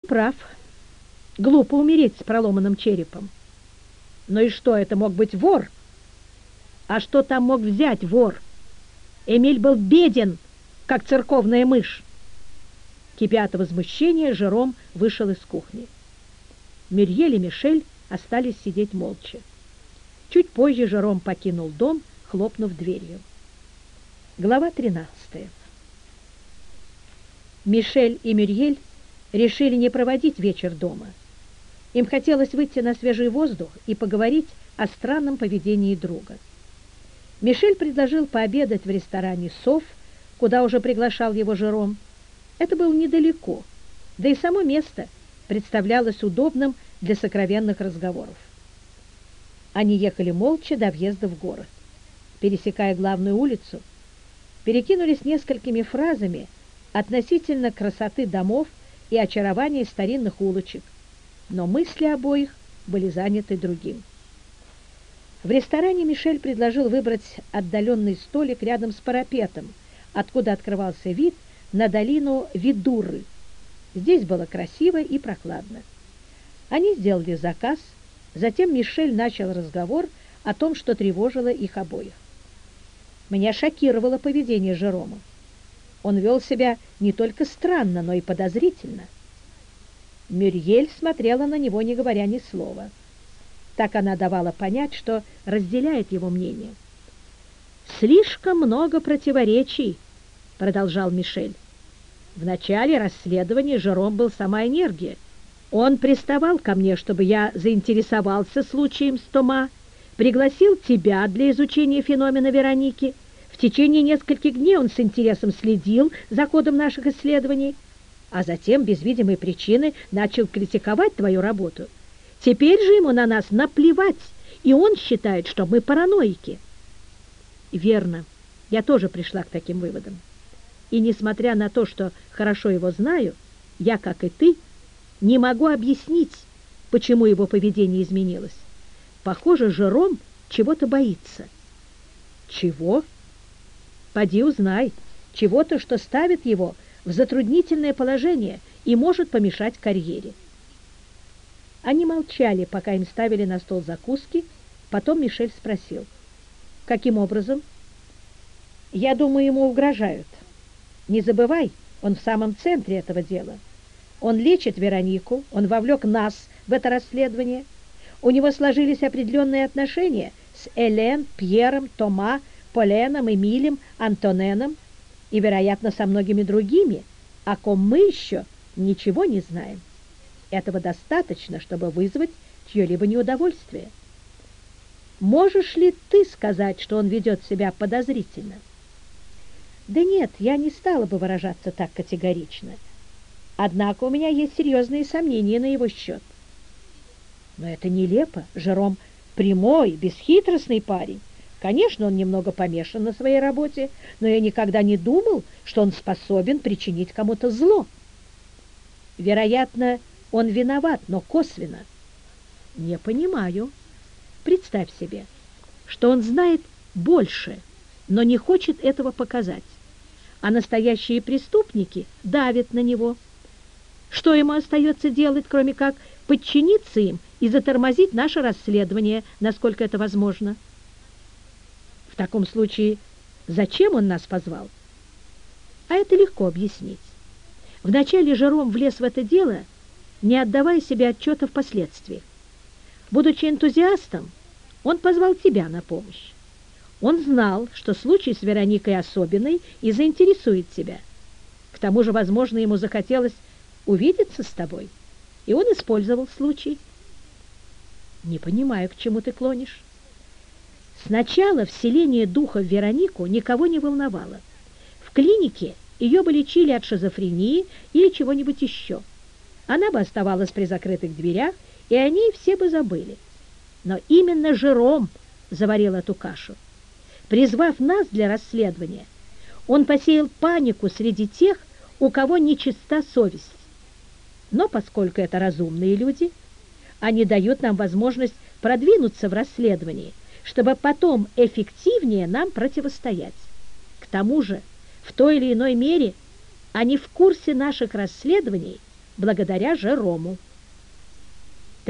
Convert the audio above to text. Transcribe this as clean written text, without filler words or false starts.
прав. Глупо умереть с проломанным черепом. Ну и что, это мог быть вор? А что там мог взять вор? Эмиль был беден, как церковная мышь. Кипя от возмущения, Жером вышел из кухни. Мюрьель и Мишель остались сидеть молча. Чуть позже Жером покинул дом, хлопнув дверью. Глава 13. Мишель и Мюрьель решили не проводить вечер дома. Им хотелось выйти на свежий воздух и поговорить о странном поведении друга. Мишель предложил пообедать в ресторане «Сов», куда уже приглашал его Жером. Это было недалеко, да и само место представлялось удобным для сокровенных разговоров. Они ехали молча до въезда в город. Пересекая главную улицу, перекинулись несколькими фразами относительно красоты домов и очарования старинных улочек, но мысли обоих были заняты другим. В ресторане Мишель предложил выбрать отдаленный столик рядом с парапетом, откуда открывался вид на долину Видуры. Здесь было красиво и прохладно. Они сделали заказ, затем Мишель начал разговор о том, что тревожило их обоих. Меня шокировало поведение Жерома. Он вел себя не только странно, но и подозрительно. Мюрьель смотрела на него, не говоря ни слова. Так она давала понять, что разделяет его мнение. «Слишком много противоречий», — продолжал Мишель. «В начале расследования Жером был сама энергия. Он приставал ко мне, чтобы я заинтересовался случаем с Тома, пригласил тебя для изучения феномена Вероники. В течение нескольких дней он с интересом следил за ходом наших исследований, а затем без видимой причины начал критиковать твою работу. Теперь же ему на нас наплевать, и он считает, что мы параноики». Верно, я тоже пришла к таким выводам. И несмотря на то, что хорошо его знаю, я, как и ты, не могу объяснить, почему его поведение изменилось. Похоже, Жером чего-то боится. Чего? Поди узнай. Чего-то, что ставит его в затруднительное положение и может помешать карьере. Они молчали, пока им ставили на стол закуски. Потом Мишель спросил: «Каким образом?» «Я думаю, ему угрожают. Не забывай, он в самом центре этого дела. Он лечит Веронику, он вовлек нас в это расследование. У него сложились определенные отношения с Элен, Пьером, Тома, Поленом, Эмилем, Антоненом и, вероятно, со многими другими, о ком мы еще ничего не знаем. Этого достаточно, чтобы вызвать чье-либо неудовольствие. Можешь ли ты сказать, что он ведет себя подозрительно?» «Да нет, я не стала бы выражаться так категорично. Однако у меня есть серьезные сомнения на его счет». «Но это нелепо. Жером прямой, бесхитростный парень. Конечно, он немного помешан на своей работе, но я никогда не думал, что он способен причинить кому-то зло». «Вероятно, он виноват, но косвенно». «Не понимаю. Представь себе, что он знает больше, но не хочет этого показать, а настоящие преступники давят на него. Что ему остается делать, кроме как подчиниться им и затормозить наше расследование, насколько это возможно?» «В таком случае, зачем он нас позвал?» «А это легко объяснить. Вначале Жером влез в это дело, не отдавая себе отчета в последствиях. Будучи энтузиастом, он позвал тебя на помощь. Он знал, что случай с Вероникой особенный и заинтересует тебя. К тому же, возможно, ему захотелось увидеться с тобой, и он использовал случай». «Не понимаю, к чему ты клонишь». Сначала вселение духа в Веронику никого не волновало. В клинике ее бы лечили от шизофрении или чего-нибудь еще. Она бы оставалась при закрытых дверях, и о ней все бы забыли. Но именно Жером заварил эту кашу. Призвав нас для расследования, он посеял панику среди тех, у кого нечиста совесть. Но поскольку это разумные люди, они дают нам возможность продвинуться в расследовании, чтобы потом эффективнее нам противостоять. К тому же, в той или иной мере, они в курсе наших расследований благодаря Жерому.